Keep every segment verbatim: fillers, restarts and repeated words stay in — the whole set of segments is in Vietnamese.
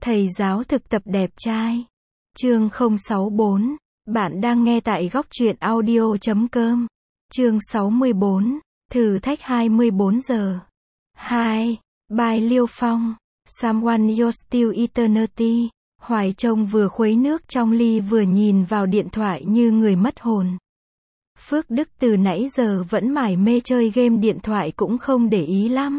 Thầy giáo thực tập đẹp trai. Chương không sáu bốn. Bạn đang nghe tại góc truyện audio chấm com. Chương sáu mươi bốn. Thử thách hai mươi bốn giờ. hai. Bài Liêu Phong. Someone You're Still Eternity. Hoài Trông vừa khuấy nước trong ly vừa nhìn vào điện thoại như người mất hồn. Phước Đức từ nãy giờ vẫn mải mê chơi game điện thoại cũng không để ý lắm.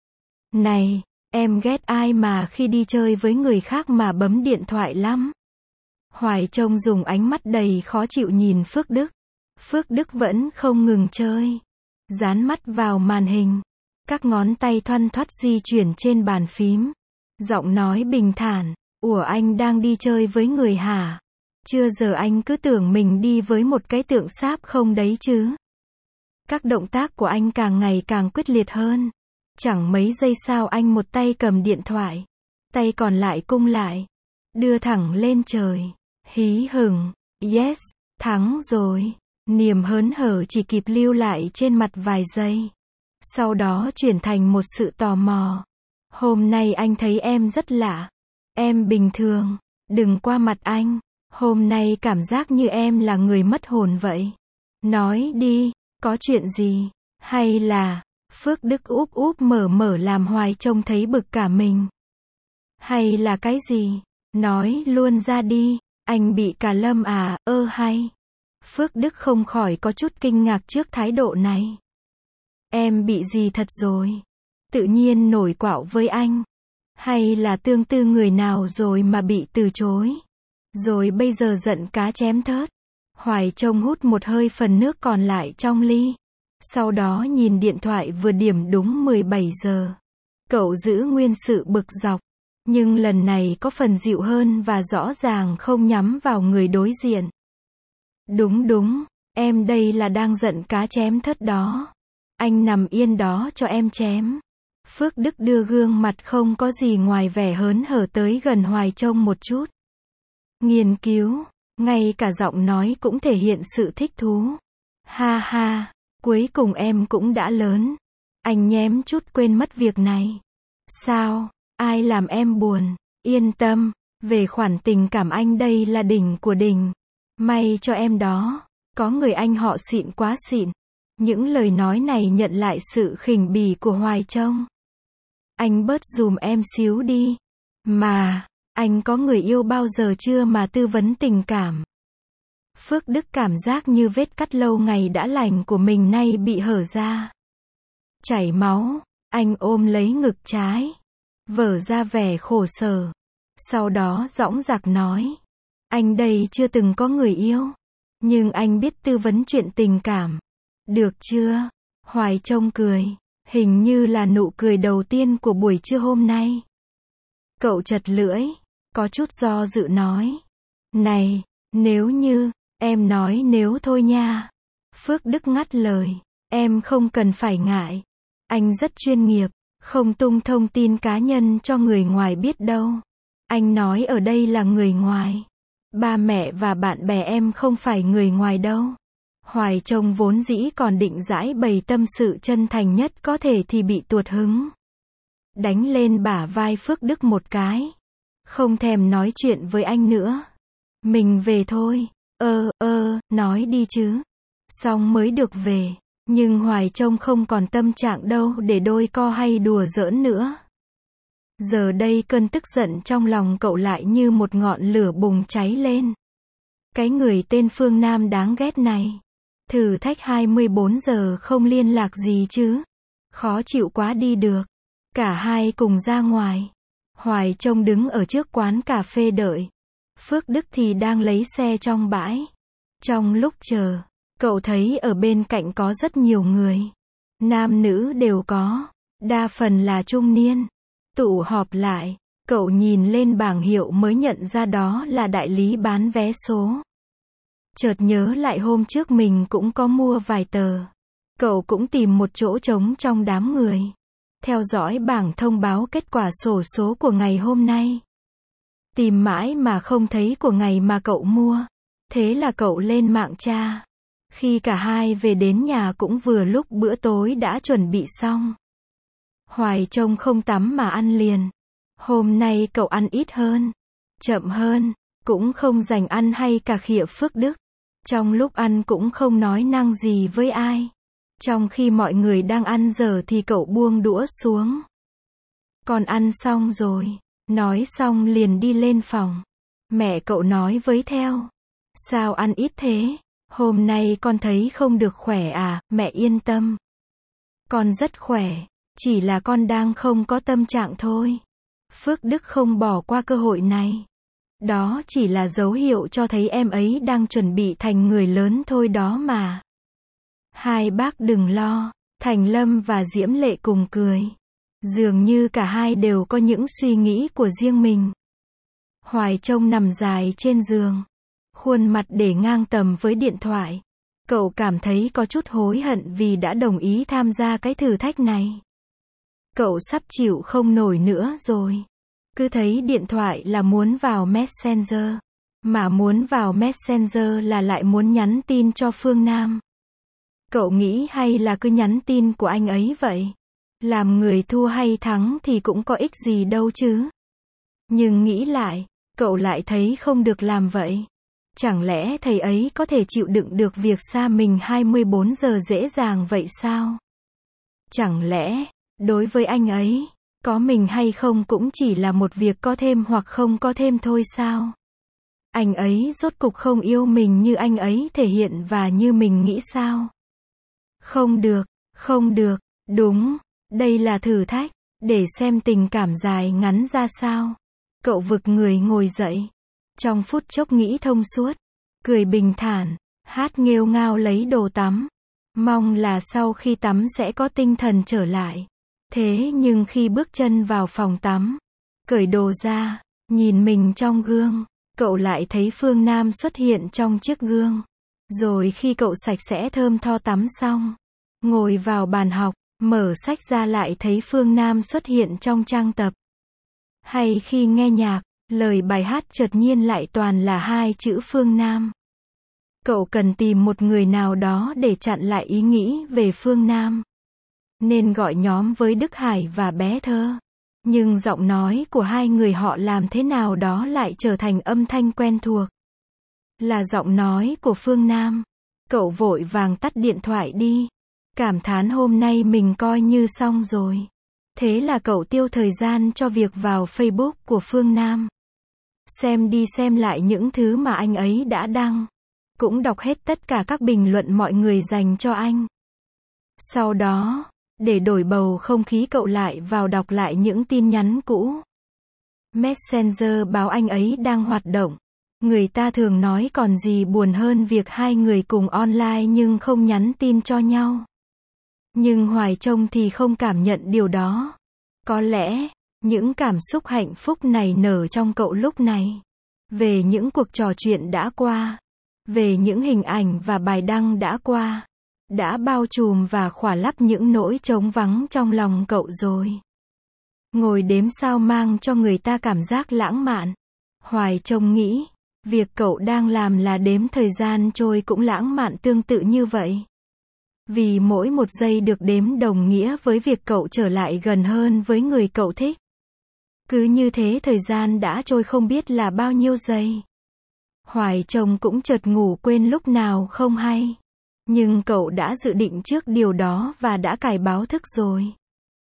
Này, em ghét ai mà khi đi chơi với người khác mà bấm điện thoại lắm. Hoài Trông dùng ánh mắt đầy khó chịu nhìn Phước Đức. Phước Đức vẫn không ngừng chơi. Dán mắt vào màn hình. Các ngón tay thoăn thoắt di chuyển trên bàn phím. Giọng nói bình thản. Ủa anh đang đi chơi với người hả? Chưa giờ anh cứ tưởng mình đi với một cái tượng sáp không đấy chứ. Các động tác của anh càng ngày càng quyết liệt hơn. Chẳng mấy giây sau anh một tay cầm điện thoại. Tay còn lại cung lại. Đưa thẳng lên trời. Hí hửng. Yes, thắng rồi. Niềm hớn hở chỉ kịp lưu lại trên mặt vài giây. Sau đó chuyển thành một sự tò mò. Hôm nay anh thấy em rất lạ. Em bình thường. Đừng qua mặt anh. Hôm nay cảm giác như em là người mất hồn vậy. Nói đi, có chuyện gì? Hay là... Phước Đức úp úp mở mở làm Hoài Trông thấy bực cả mình. Hay là cái gì? Nói luôn ra đi. Anh bị cả lâm à, ơ hay. Phước Đức không khỏi có chút kinh ngạc trước thái độ này. Em bị gì thật rồi? Tự nhiên nổi quạo với anh. Hay là tương tư người nào rồi mà bị từ chối? Rồi bây giờ giận cá chém thớt. Hoài Trông hút một hơi phần nước còn lại trong ly. Sau đó nhìn điện thoại vừa điểm đúng mười bảy giờ. Cậu giữ nguyên sự bực dọc. Nhưng lần này có phần dịu hơn và rõ ràng không nhắm vào người đối diện. Đúng đúng, em đây là đang giận cá chém thớt đó. Anh nằm yên đó cho em chém. Phước Đức đưa gương mặt không có gì ngoài vẻ hớn hở tới gần Hoài Trông một chút. Nghiên cứu, ngay cả giọng nói cũng thể hiện sự thích thú. Ha ha. Cuối cùng em cũng đã lớn. Anh nhém chút quên mất việc này. Sao? Ai làm em buồn? Yên tâm. Về khoản tình cảm anh đây là đỉnh của đỉnh. May cho em đó. Có người anh họ xịn quá xịn. Những lời nói này nhận lại sự khinh bỉ của Hoài Trông. Anh bớt dùm em xíu đi. Mà, anh có người yêu bao giờ chưa mà tư vấn tình cảm? Phước Đức cảm giác như vết cắt lâu ngày đã lành của mình nay bị hở ra. Chảy máu, anh ôm lấy ngực trái. Vở ra vẻ khổ sở. Sau đó dõng dạc nói. Anh đây chưa từng có người yêu. Nhưng anh biết tư vấn chuyện tình cảm. Được chưa? Hoài Trông cười. Hình như là nụ cười đầu tiên của buổi trưa hôm nay. Cậu chật lưỡi. Có chút do dự nói. Này, nếu như... Em nói nếu thôi nha. Phước Đức ngắt lời. Em không cần phải ngại. Anh rất chuyên nghiệp. Không tung thông tin cá nhân cho người ngoài biết đâu. Anh nói ở đây là người ngoài. Ba mẹ và bạn bè em không phải người ngoài đâu. Hoài Trông vốn dĩ còn định giải bày tâm sự chân thành nhất có thể thì bị tuột hứng. Đánh lên bả vai Phước Đức một cái. Không thèm nói chuyện với anh nữa. Mình về thôi. Ơ, ơ, nói đi chứ. Xong mới được về. Nhưng Hoài Trông không còn tâm trạng đâu để đôi co hay đùa giỡn nữa. Giờ đây cơn tức giận trong lòng cậu lại như một ngọn lửa bùng cháy lên. Cái người tên Phương Nam đáng ghét này. Thử thách hai mươi bốn giờ không liên lạc gì chứ. Khó chịu quá đi được. Cả hai cùng ra ngoài. Hoài Trông đứng ở trước quán cà phê đợi. Phước Đức thì đang lấy xe trong bãi. Trong lúc chờ, cậu thấy ở bên cạnh có rất nhiều người. Nam nữ đều có. Đa phần là trung niên. Tụ họp lại. Cậu nhìn lên bảng hiệu mới nhận ra đó là đại lý bán vé số. Chợt nhớ lại hôm trước mình cũng có mua vài tờ. Cậu cũng tìm một chỗ trống trong đám người. Theo dõi bảng thông báo kết quả xổ số của ngày hôm nay. Tìm mãi mà không thấy của ngày mà cậu mua. Thế là cậu lên mạng tra. Khi cả hai về đến nhà cũng vừa lúc bữa tối đã chuẩn bị xong. Hoài Trông không tắm mà ăn liền. Hôm nay cậu ăn ít hơn, chậm hơn, cũng không dành ăn hay cà khịa Phước Đức. Trong lúc ăn cũng không nói năng gì với ai. Trong khi mọi người đang ăn dở thì cậu buông đũa xuống. Con ăn xong rồi. Nói xong liền đi lên phòng. Mẹ cậu nói với theo. Sao ăn ít thế? Hôm nay con thấy không được khỏe à? Mẹ yên tâm. Con rất khỏe. Chỉ là con đang không có tâm trạng thôi. Phước Đức không bỏ qua cơ hội này. Đó chỉ là dấu hiệu cho thấy em ấy đang chuẩn bị thành người lớn thôi đó mà. Hai bác đừng lo. Thành Lâm và Diễm Lệ cùng cười. Dường như cả hai đều có những suy nghĩ của riêng mình. Hoài Trông nằm dài trên giường. Khuôn mặt để ngang tầm với điện thoại. Cậu cảm thấy có chút hối hận vì đã đồng ý tham gia cái thử thách này. Cậu sắp chịu không nổi nữa rồi. Cứ thấy điện thoại là muốn vào Messenger. Mà muốn vào Messenger là lại muốn nhắn tin cho Phương Nam. Cậu nghĩ hay là cứ nhắn tin của anh ấy vậy? Làm người thua hay thắng thì cũng có ích gì đâu chứ. Nhưng nghĩ lại, cậu lại thấy không được làm vậy. Chẳng lẽ thầy ấy có thể chịu đựng được việc xa mình hai mươi bốn giờ dễ dàng vậy sao? Chẳng lẽ, đối với anh ấy, có mình hay không cũng chỉ là một việc có thêm hoặc không có thêm thôi sao? Anh ấy rốt cục không yêu mình như anh ấy thể hiện và như mình nghĩ sao? Không được, không được, đúng, đây là thử thách, để xem tình cảm dài ngắn ra sao. Cậu vực người ngồi dậy. Trong phút chốc nghĩ thông suốt, cười bình thản, hát nghêu ngao lấy đồ tắm. Mong là sau khi tắm sẽ có tinh thần trở lại. Thế nhưng khi bước chân vào phòng tắm, cởi đồ ra, nhìn mình trong gương, cậu lại thấy Phương Nam xuất hiện trong chiếc gương. Rồi khi cậu sạch sẽ thơm tho tắm xong, ngồi vào bàn học, mở sách ra lại thấy Phương Nam xuất hiện trong trang tập. Hay khi nghe nhạc, lời bài hát chợt nhiên lại toàn là hai chữ Phương Nam. Cậu cần tìm một người nào đó để chặn lại ý nghĩ về Phương Nam. Nên gọi nhóm với Đức Hải và Bé Thơ. Nhưng giọng nói của hai người họ làm thế nào đó lại trở thành âm thanh quen thuộc. Là giọng nói của Phương Nam. Cậu vội vàng tắt điện thoại đi. Cảm thán hôm nay mình coi như xong rồi. Thế là cậu tiêu thời gian cho việc vào Facebook của Phương Nam. Xem đi xem lại những thứ mà anh ấy đã đăng. Cũng đọc hết tất cả các bình luận mọi người dành cho anh. Sau đó, để đổi bầu không khí cậu lại vào đọc lại những tin nhắn cũ. Messenger báo anh ấy đang hoạt động. Người ta thường nói còn gì buồn hơn việc hai người cùng online nhưng không nhắn tin cho nhau. Nhưng Hoài Trông thì không cảm nhận điều đó. Có lẽ, những cảm xúc hạnh phúc này nở trong cậu lúc này. Về những cuộc trò chuyện đã qua. Về những hình ảnh và bài đăng đã qua. Đã bao trùm và khỏa lấp những nỗi trống vắng trong lòng cậu rồi. Ngồi đếm sao mang cho người ta cảm giác lãng mạn. Hoài Trông nghĩ, việc cậu đang làm là đếm thời gian trôi cũng lãng mạn tương tự như vậy. Vì mỗi một giây được đếm đồng nghĩa với việc cậu trở lại gần hơn với người cậu thích. Cứ như thế thời gian đã trôi không biết là bao nhiêu giây. Hoài Trông cũng chợt ngủ quên lúc nào không hay. Nhưng cậu đã dự định trước điều đó và đã cài báo thức rồi.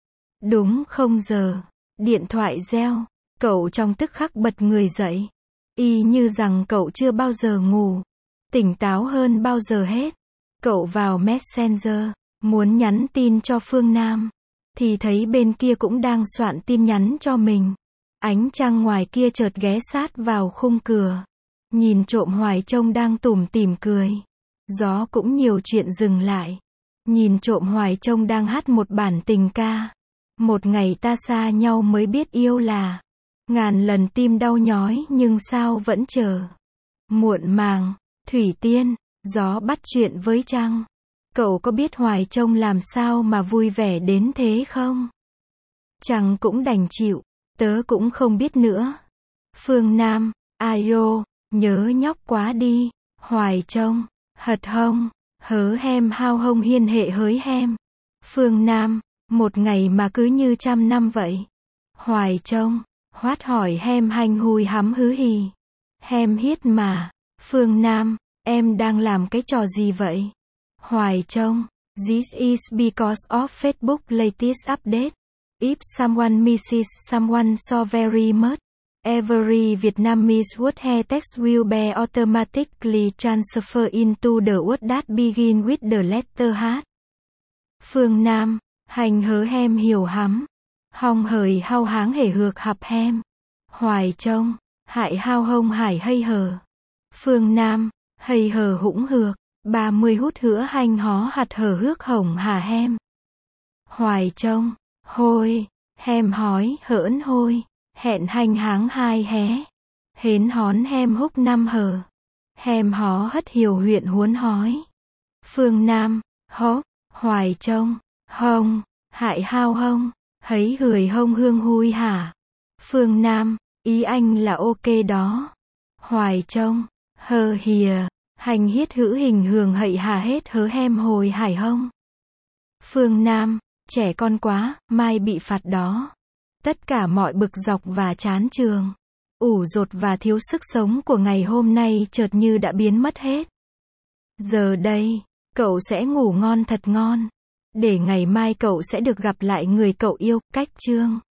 Đúng không giờ, điện thoại reo, cậu trong tức khắc bật người dậy. Y như rằng cậu chưa bao giờ ngủ, tỉnh táo hơn bao giờ hết. Cậu vào Messenger, muốn nhắn tin cho Phương Nam, thì thấy bên kia cũng đang soạn tin nhắn cho mình. Ánh trăng ngoài kia chợt ghé sát vào khung cửa. Nhìn trộm Hoài Trông đang tủm tỉm cười. Gió cũng nhiều chuyện dừng lại. Nhìn trộm Hoài Trông đang hát một bản tình ca. Một ngày ta xa nhau mới biết yêu là. Ngàn lần tim đau nhói nhưng sao vẫn chờ. Muộn màng, Thủy Tiên, gió bắt chuyện với trăng. Cậu có biết Hoài Trông làm sao mà vui vẻ đến thế không? Trăng cũng đành chịu, tớ cũng không biết nữa. Phương Nam, ai ô, nhớ nhóc quá đi. Hoài Trông, hật hông, hớ hem hao hông hiên hệ hới hem. Phương Nam, một ngày mà cứ như trăm năm vậy. Hoài Trông, Hoát hỏi hem hành hùi hắm hứ hì. Hem hiết mà. Phương Nam, em đang làm cái trò gì vậy? Hoài Trông, this is because of Facebook latest update. If someone misses someone so very much, every Vietnamese word he text will be automatically transferred into the word that begin with the letter H. Phương Nam, hành hớ hem hiểu hắm. Hong hời hao háng hể hược hạp hem. Hoài Trông, hại hao hông hải hay hờ. Phương Nam, hầy hờ hũng hược. ba mươi hút hữa hành hó hạt hờ hước hồng hà hem. Hoài Trông, hôi, hem hói hỡn hôi. Hẹn hành háng hai hé. Hến hón hem húc năm hờ. Hem hó hất hiểu huyện huốn hói. Phương Nam, hó, Hoài Trông, hông, hại hao hông. Hấy hười hông hương hui hả. Phương Nam, ý anh là ok đó. Hoài Trông, hờ hìa. Hành hiết hữ hình hường hậy hà hết hớ hem hồi hải hông. Phương Nam, trẻ con quá, mai bị phạt đó. Tất cả mọi bực dọc và chán trường, ủ dột và thiếu sức sống của ngày hôm nay chợt như đã biến mất hết. Giờ đây, cậu sẽ ngủ ngon thật ngon. Để ngày mai cậu sẽ được gặp lại người cậu yêu, cách chương.